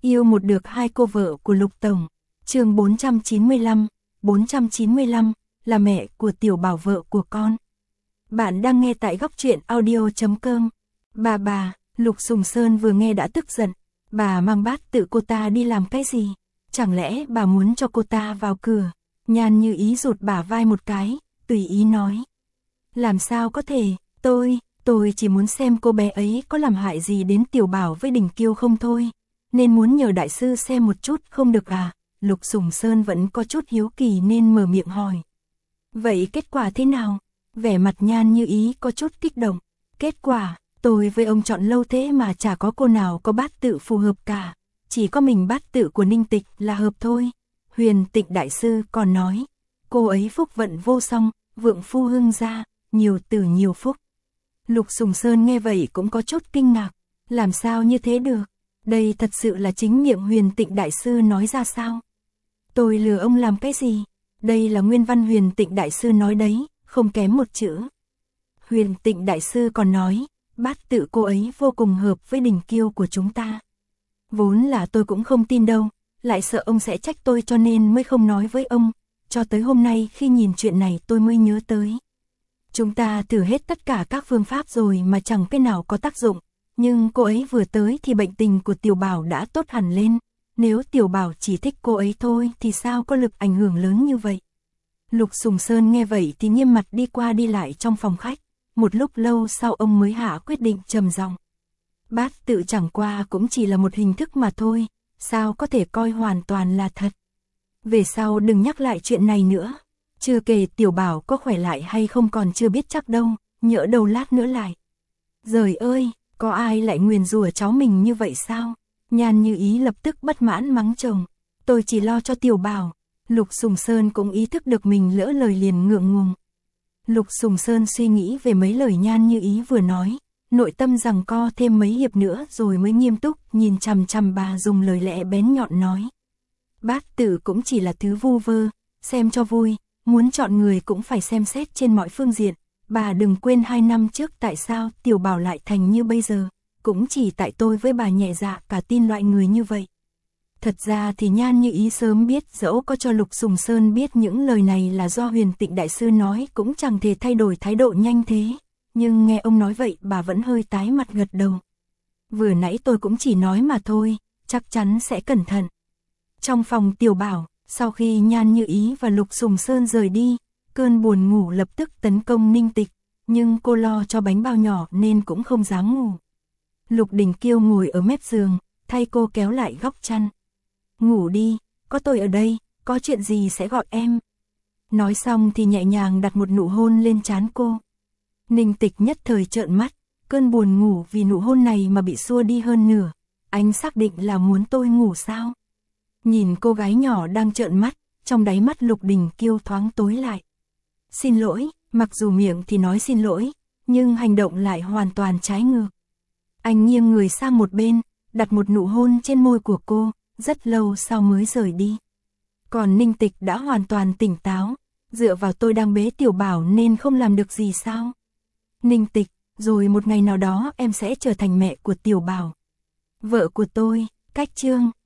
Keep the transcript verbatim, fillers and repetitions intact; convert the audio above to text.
Yêu một được hai cô vợ của Lục Tổng. Chương bốn trăm chín mươi lăm, bốn trăm chín mươi lăm, là mẹ của Tiểu Bảo vợ của con. Bạn đang nghe tại góc truyện audio chấm com. Bà bà, Lục Sùng Sơn vừa nghe đã tức giận. Bà mang bát tự cô ta đi làm cái gì? Chẳng lẽ bà muốn cho cô ta vào cửa? Nhan Như Ý rụt bả vai một cái, tùy ý nói. Làm sao có thể, tôi, tôi chỉ muốn xem cô bé ấy có làm hại gì đến Tiểu Bảo với Đình Kiêu không thôi. Nên muốn nhờ đại sư xem một chút không được à? Lục Sùng Sơn vẫn có chút hiếu kỳ nên mở miệng hỏi. Vậy kết quả thế nào? Vẻ mặt Nhan Như Ý có chút kích động. Kết quả, tôi với ông chọn lâu thế mà chả có cô nào có bát tự phù hợp cả. Chỉ có mình bát tự của Ninh Tịch là hợp thôi. Huyền Tịch đại sư còn nói, cô ấy phúc vận vô song, vượng phu hưng gia, nhiều tử nhiều phúc. Lục Sùng Sơn nghe vậy cũng có chút kinh ngạc. Làm sao như thế được? Đây thật sự là chính miệng Huyền Tịnh đại sư nói ra sao? Tôi lừa ông làm cái gì? Đây là nguyên văn Huyền Tịnh đại sư nói đấy, không kém một chữ. Huyền Tịnh đại sư còn nói, bát tự cô ấy vô cùng hợp với Đình Kiêu của chúng ta. Vốn là tôi cũng không tin đâu, lại sợ ông sẽ trách tôi cho nên mới không nói với ông. Cho tới hôm nay khi nhìn chuyện này tôi mới nhớ tới. Chúng ta thử hết tất cả các phương pháp rồi mà chẳng cái nào có tác dụng. Nhưng cô ấy vừa tới thì bệnh tình của Tiểu Bảo đã tốt hẳn lên. Nếu Tiểu Bảo chỉ thích cô ấy thôi thì sao có lực ảnh hưởng lớn như vậy? Lục Sùng Sơn nghe vậy thì nghiêm mặt đi qua đi lại trong phòng khách. Một lúc lâu sau ông mới hạ quyết định trầm giọng. Bát tự chẳng qua cũng chỉ là một hình thức mà thôi. Sao có thể coi hoàn toàn là thật? Về sau đừng nhắc lại chuyện này nữa. Chưa kể Tiểu Bảo có khỏe lại hay không còn chưa biết chắc đâu. Nhỡ đầu lát nữa lại. Giời ơi! Có ai lại nguyền rủa cháu mình như vậy sao? Nhan Như Ý lập tức bất mãn mắng chồng. Tôi chỉ lo cho Tiểu Bảo. Lục Sùng Sơn cũng ý thức được mình lỡ lời liền ngượng ngùng. Lục Sùng Sơn suy nghĩ về mấy lời Nhan Như Ý vừa nói. Nội tâm giằng co thêm mấy hiệp nữa rồi mới nghiêm túc nhìn chằm chằm bà dùng lời lẽ bén nhọn nói. Bát tự cũng chỉ là thứ vu vơ, xem cho vui, muốn chọn người cũng phải xem xét trên mọi phương diện. Bà đừng quên hai năm trước tại sao Tiểu Bảo lại thành như bây giờ, cũng chỉ tại tôi với bà nhẹ dạ cả tin loại người như vậy. Thật ra thì Nhan Như Ý sớm biết dẫu có cho Lục Sùng Sơn biết những lời này là do Huyền Tịnh đại sư nói cũng chẳng thể thay đổi thái độ nhanh thế. Nhưng nghe ông nói vậy bà vẫn hơi tái mặt gật đầu. Vừa nãy tôi cũng chỉ nói mà thôi, chắc chắn sẽ cẩn thận. Trong phòng Tiểu Bảo, sau khi Nhan Như Ý và Lục Sùng Sơn rời đi, cơn buồn ngủ lập tức tấn công Ninh Tịch, nhưng cô lo cho bánh bao nhỏ nên cũng không dám ngủ. Lục Đình Kiêu ngồi ở mép giường, thay cô kéo lại góc chăn. Ngủ đi, có tôi ở đây, có chuyện gì sẽ gọi em. Nói xong thì nhẹ nhàng đặt một nụ hôn lên trán cô. Ninh Tịch nhất thời trợn mắt, cơn buồn ngủ vì nụ hôn này mà bị xua đi hơn nửa. Anh xác định là muốn tôi ngủ sao? Nhìn cô gái nhỏ đang trợn mắt, trong đáy mắt Lục Đình Kiêu thoáng tối lại. Xin lỗi, mặc dù miệng thì nói xin lỗi, nhưng hành động lại hoàn toàn trái ngược. Anh nghiêng người sang một bên, đặt một nụ hôn trên môi của cô, rất lâu sau mới rời đi. Còn Ninh Tịch đã hoàn toàn tỉnh táo, dựa vào tôi đang bế Tiểu Bảo nên không làm được gì sao? Ninh Tịch, rồi một ngày nào đó em sẽ trở thành mẹ của Tiểu Bảo. Vợ của tôi, cách chương.